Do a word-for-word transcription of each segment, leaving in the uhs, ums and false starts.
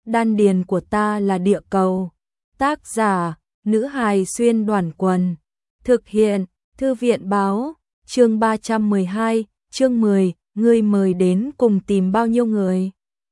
đan điền của ta là địa cầu. Tác giả, nữ hài xuyên đoàn quần. Thực hiện, thư viện báo, chương ba trăm mười hai, chương mười, ngươi mời đến cùng tìm bao nhiêu người.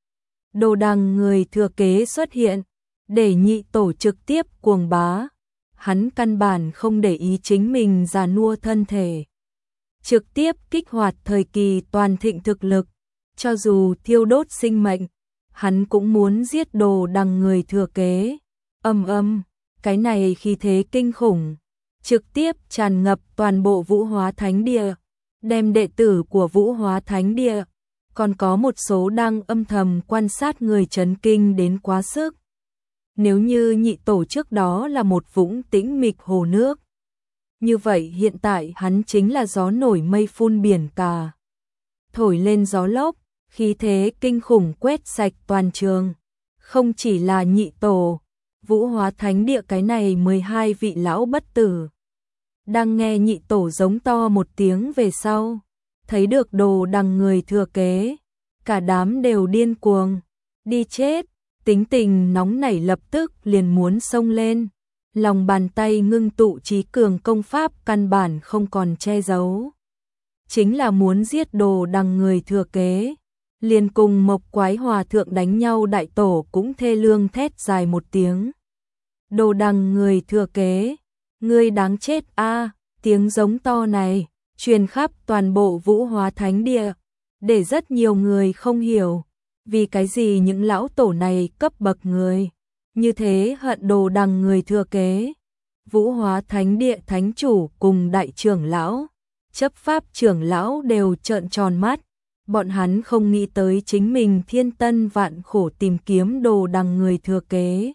Đồ đằng người thừa kế xuất hiện, để nhị tổ trực tiếp cuồng bá. Hắn căn bản không để ý chính mình già nua thân thể. Trực tiếp kích hoạt thời kỳ toàn thịnh thực lực, cho dù thiêu đốt sinh mệnh, hắn cũng muốn giết đồ đằng người thừa kế. Âm âm, cái này khí thế kinh khủng, trực tiếp tràn ngập toàn bộ Vũ Hóa Thánh Địa, đem đệ tử của Vũ Hóa Thánh Địa, còn có một số đang âm thầm quan sát người chấn kinh đến quá sức. Nếu như nhị tổ trước đó là một vũng tĩnh mịch hồ nước, như vậy hiện tại hắn chính là gió nổi mây phun biển cả. Thổi lên gió lốc, khí thế kinh khủng quét sạch toàn trường. Không chỉ là nhị tổ, Vũ Hóa Thánh Địa cái này mười hai vị lão bất tử. Đang nghe nhị tổ giống to một tiếng về sau, thấy được đồ đằng người thừa kế, cả đám đều điên cuồng, đi chết, tính tình nóng nảy lập tức liền muốn xông lên. Lòng bàn tay ngưng tụ trí cường công pháp căn bản không còn che giấu. Chính là muốn giết đồ đằng người thừa kế. Liền cùng Mộc Quái Hòa Thượng đánh nhau, đại tổ cũng thê lương thét dài một tiếng. Đồ đằng người thừa kế, ngươi đáng chết a! Tiếng giống to này truyền khắp toàn bộ Vũ Hóa Thánh Địa, để rất nhiều người không hiểu vì cái gì những lão tổ này cấp bậc người như thế hận đồ đằng người thừa kế. Vũ Hóa Thánh Địa thánh chủ cùng đại trưởng lão, chấp pháp trưởng lão đều trợn tròn mắt. Bọn hắn không nghĩ tới chính mình thiên tân vạn khổ tìm kiếm đồ đằng người thừa kế,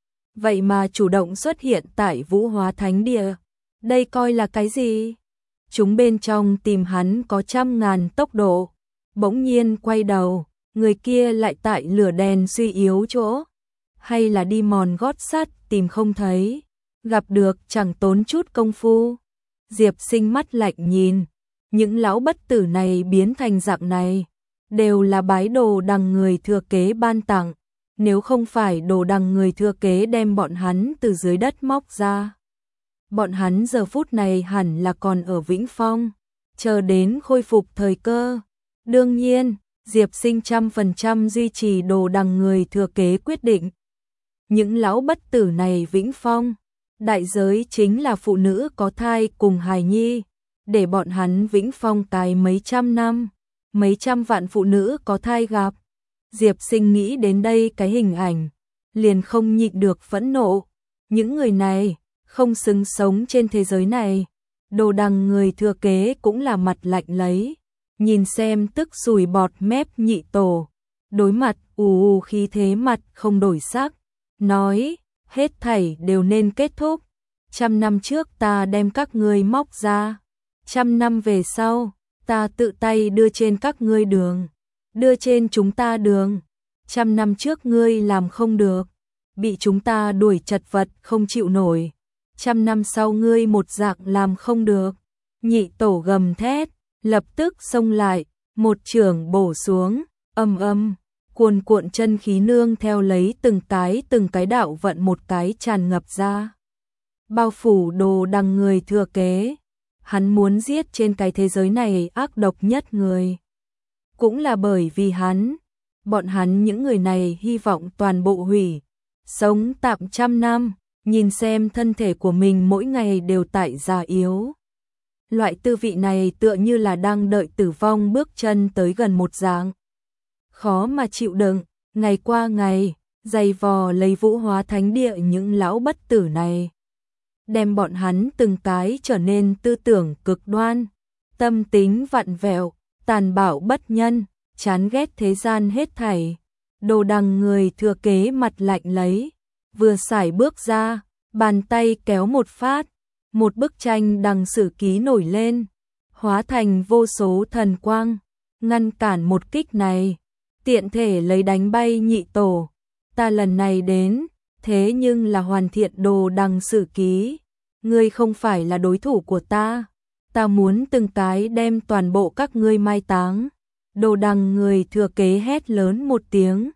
vậy mà chủ động xuất hiện tại Vũ Hóa Thánh Địa. Đây coi là cái gì? Chúng bên trong tìm hắn có trăm ngàn tốc độ, bỗng nhiên quay đầu, người kia lại tại lửa đèn suy yếu chỗ, hay là đi mòn gót sắt tìm không thấy, gặp được chẳng tốn chút công phu. Diệp Sinh mắt lạnh nhìn, những lão bất tử này biến thành dạng này, đều là bái đồ đằng người thừa kế ban tặng, nếu không phải đồ đằng người thừa kế đem bọn hắn từ dưới đất móc ra, bọn hắn giờ phút này hẳn là còn ở Vĩnh Phong, chờ đến khôi phục thời cơ. Đương nhiên, Diệp Sinh trăm phần trăm duy trì đồ đằng người thừa kế quyết định. Những lão bất tử này Vĩnh Phong, đại giới chính là phụ nữ có thai cùng hài nhi, để bọn hắn Vĩnh Phong cái mấy trăm năm, mấy trăm vạn phụ nữ có thai gặp. Diệp Sinh nghĩ đến đây cái hình ảnh, liền không nhịn được phẫn nộ. Những người này không xứng sống trên thế giới này. Đồ đằng người thừa kế cũng là mặt lạnh lấy, nhìn xem tức sùi bọt mép nhị tổ, đối mặt ù ù khí thế mặt không đổi sắc, nói hết thảy đều nên kết thúc. Trăm năm trước ta đem các ngươi móc ra, trăm năm về sau ta tự tay đưa trên các ngươi đường, đưa trên chúng ta đường. Trăm năm trước ngươi làm không được, bị chúng ta đuổi chật vật không chịu nổi, trăm năm sau ngươi một dạng làm không được. Nhị tổ gầm thét, lập tức xông lại, một chưởng bổ xuống, âm âm, cuồn cuộn chân khí nương theo lấy từng cái từng cái đạo vận một cái tràn ngập ra, bao phủ đồ đằng người thừa kế. Hắn muốn giết trên cái thế giới này ác độc nhất người. Cũng là bởi vì hắn, bọn hắn những người này hy vọng toàn bộ hủy, sống tạm trăm năm, nhìn xem thân thể của mình mỗi ngày đều tại già yếu. Loại tư vị này tựa như là đang đợi tử vong bước chân tới gần một dạng. Khó mà chịu đựng, ngày qua ngày, dày vò lấy Vũ Hóa Thánh Địa những lão bất tử này, đem bọn hắn từng cái trở nên tư tưởng cực đoan, tâm tính vặn vẹo, tàn bạo bất nhân, chán ghét thế gian hết thảy. Đồ đằng người thừa kế mặt lạnh lấy, vừa sải bước ra, bàn tay kéo một phát, một bức tranh đằng sử ký nổi lên, hóa thành vô số thần quang, ngăn cản một kích này, tiện thể lấy đánh bay nhị tổ. Ta lần này đến, thế nhưng là hoàn thiện đồ đằng sử ký, ngươi không phải là đối thủ của ta, ta muốn từng cái đem toàn bộ các ngươi mai táng. Đồ đằng người thừa kế hét lớn một tiếng,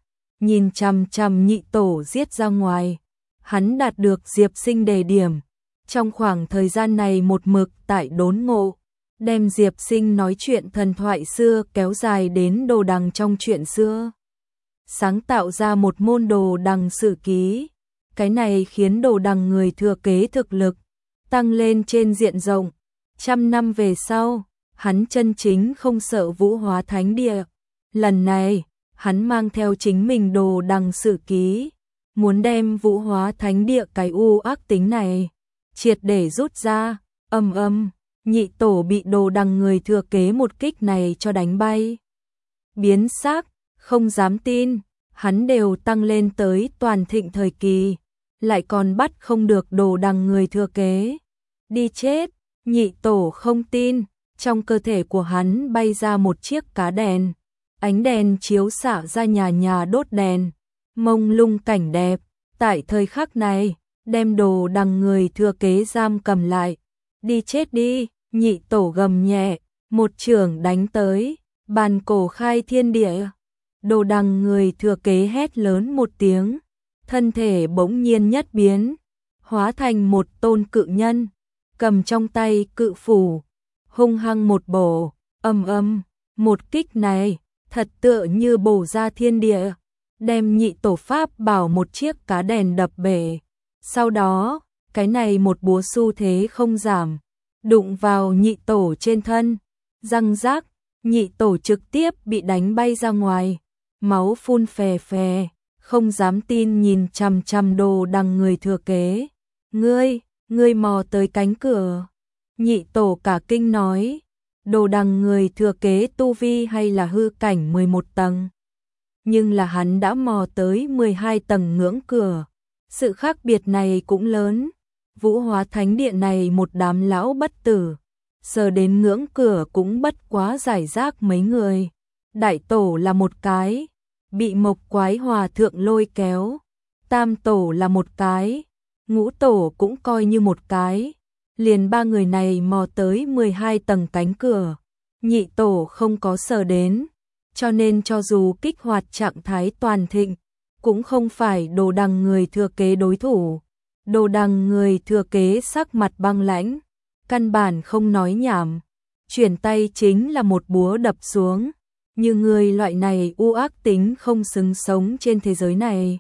nhìn chằm chằm nhị tổ giết ra ngoài. Hắn đạt được Diệp Sinh đề điểm. Trong khoảng thời gian này một mực tại đốn ngộ, đem Diệp Sinh nói chuyện thần thoại xưa kéo dài đến đồ đằng trong chuyện xưa. Sáng tạo ra một môn đồ đằng sử ký. Cái này khiến đồ đằng người thừa kế thực lực tăng lên trên diện rộng. Trăm năm về sau, hắn chân chính không sợ Vũ Hóa Thánh Địa. Lần này, hắn mang theo chính mình đồ đằng sử ký, muốn đem Vũ Hóa Thánh Địa cái u ác tính này triệt để rút ra. Âm âm, nhị tổ bị đồ đằng người thừa kế một kích này cho đánh bay. Biến sắc, không dám tin, hắn đều tăng lên tới toàn thịnh thời kỳ, lại còn bắt không được đồ đằng người thừa kế. Đi chết, nhị tổ không tin, trong cơ thể của hắn bay ra một chiếc cá đèn. Ánh đèn chiếu xạ ra nhà nhà đốt đèn, mông lung cảnh đẹp. Tại thời khắc này, đem đồ đằng người thừa kế giam cầm lại. Đi chết đi, nhị tổ gầm nhẹ, một chưởng đánh tới, bàn cổ khai thiên địa. Đồ đằng người thừa kế hét lớn một tiếng, thân thể bỗng nhiên nhất biến, hóa thành một tôn cự nhân, cầm trong tay cự phủ, hung hăng một bổ. Âm âm, một kích này thật tựa như bổ ra thiên địa, đem nhị tổ pháp bảo một chiếc cá đèn đập bể. Sau đó, cái này một búa xu thế không giảm, đụng vào nhị tổ trên thân, răng rác, nhị tổ trực tiếp bị đánh bay ra ngoài, máu phun phè phè, không dám tin nhìn chằm chằm đồ đằng người thừa kế. Ngươi, ngươi mò tới cánh cửa. Nhị tổ cả kinh nói, đồ đằng người thừa kế tu vi hay là hư cảnh mười một tầng. Nhưng là hắn đã mò tới mười hai tầng ngưỡng cửa. Sự khác biệt này cũng lớn. Vũ Hóa Thánh Điện này một đám lão bất tử, sờ đến ngưỡng cửa cũng bất quá giải rác mấy người. Đại tổ là một cái, bị Mộc Quái Hòa thượng lôi kéo. Tam tổ là một cái, ngũ tổ cũng coi như một cái. Liền ba người này mò tới mười hai tầng cánh cửa, nhị tổ không có sờ đến, cho nên cho dù kích hoạt trạng thái toàn thịnh, cũng không phải đồ đằng người thừa kế đối thủ. Đồ đằng người thừa kế sắc mặt băng lãnh, căn bản không nói nhảm, chuyển tay chính là một búa đập xuống. Như người loại này u ác tính không xứng sống trên thế giới này.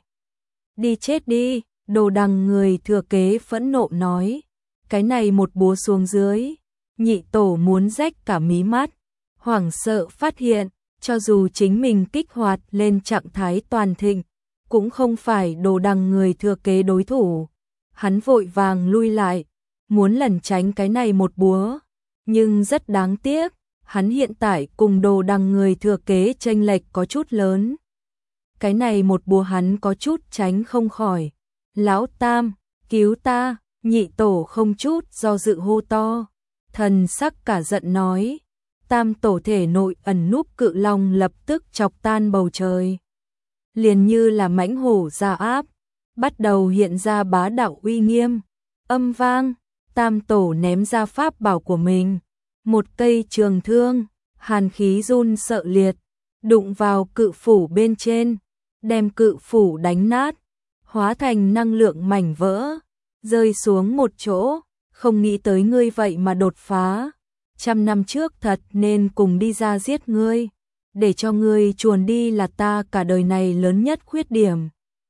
Đi chết đi, đồ đằng người thừa kế phẫn nộ nói. Cái này một búa xuống dưới, nhị tổ muốn rách cả mí mắt, hoảng sợ phát hiện, cho dù chính mình kích hoạt lên trạng thái toàn thịnh, cũng không phải đồ đằng người thừa kế đối thủ. Hắn vội vàng lui lại, muốn lẩn tránh cái này một búa, nhưng rất đáng tiếc, hắn hiện tại cùng đồ đằng người thừa kế chênh lệch có chút lớn. Cái này một búa hắn có chút tránh không khỏi. Lão Tam, cứu ta! Nhị tổ không chút do dự hô to, thần sắc cả giận nói. Tam tổ thể nội ẩn núp cự long lập tức chọc tan bầu trời, liền như là mãnh hổ ra áp, bắt đầu hiện ra bá đạo uy nghiêm. Âm vang, tam tổ ném ra pháp bảo của mình, một cây trường thương, hàn khí run sợ liệt, đụng vào cự phủ bên trên, đem cự phủ đánh nát, hóa thành năng lượng mảnh vỡ, rơi xuống một chỗ. Không nghĩ tới ngươi vậy mà đột phá, trăm năm trước thật nên cùng đi ra giết ngươi, để cho ngươi chuồn đi là ta cả đời này lớn nhất khuyết điểm.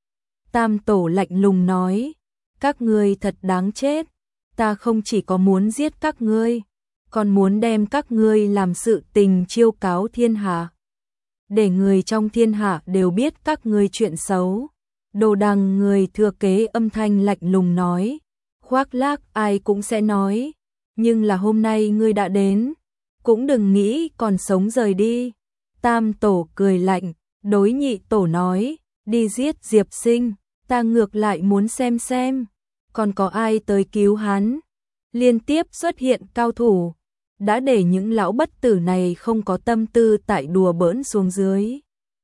Tam tổ lạnh lùng nói, các ngươi thật đáng chết, ta không chỉ có muốn giết các ngươi, còn muốn đem các ngươi làm sự tình chiêu cáo thiên hạ, để người trong thiên hạ đều biết các ngươi chuyện xấu. Đồ đằng người thừa kế âm thanh lạnh lùng nói, khoác lác ai cũng sẽ nói, nhưng là hôm nay ngươi đã đến, cũng đừng nghĩ còn sống rời đi. Tam tổ cười lạnh, đối nhị tổ nói, đi giết Diệp Sinh, ta ngược lại muốn xem xem, còn có ai tới cứu hắn. Liên tiếp xuất hiện cao thủ, đã để những lão bất tử này không có tâm tư tại đùa bỡn xuống dưới.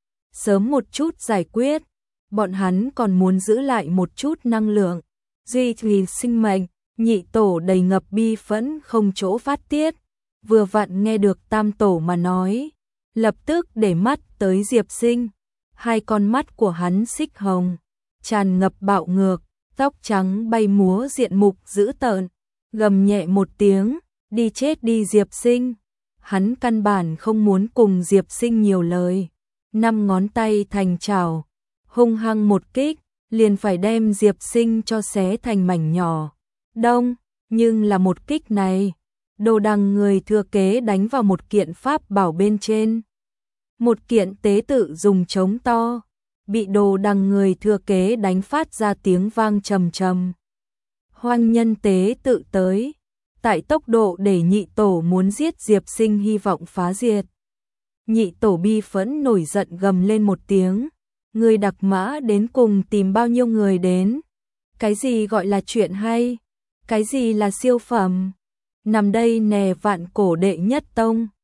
Sớm một chút giải quyết, bọn hắn còn muốn giữ lại một chút năng lượng, duy trì sinh mệnh. Nhị tổ đầy ngập bi phẫn không chỗ phát tiết, vừa vặn nghe được tam tổ mà nói, lập tức để mắt tới Diệp Sinh. hai con mắt của hắn xích hồng, tràn ngập bạo ngược, tóc trắng bay múa diện mục dữ tợn, gầm nhẹ một tiếng, đi chết đi Diệp Sinh. Hắn căn bản không muốn cùng Diệp Sinh nhiều lời, năm ngón tay thành chảo, hung hăng một kích, liền phải đem Diệp Sinh cho xé thành mảnh nhỏ. Đông, nhưng là một kích này, Đồ Đằng người thừa kế đánh vào một kiện pháp bảo bên trên. Một kiện tế tự dùng trống to, bị Đồ Đằng người thừa kế đánh phát ra tiếng vang trầm trầm. Hoang nhân tế tự tới, tại tốc độ để nhị tổ muốn giết Diệp Sinh hy vọng phá diệt. Nhị tổ bi phẫn nổi giận gầm lên một tiếng, người đặc mã đến cùng tìm bao nhiêu người đến? Cái gì gọi là chuyện hay? Cái gì là siêu phẩm? Nằm đây nè vạn cổ đệ nhất tông.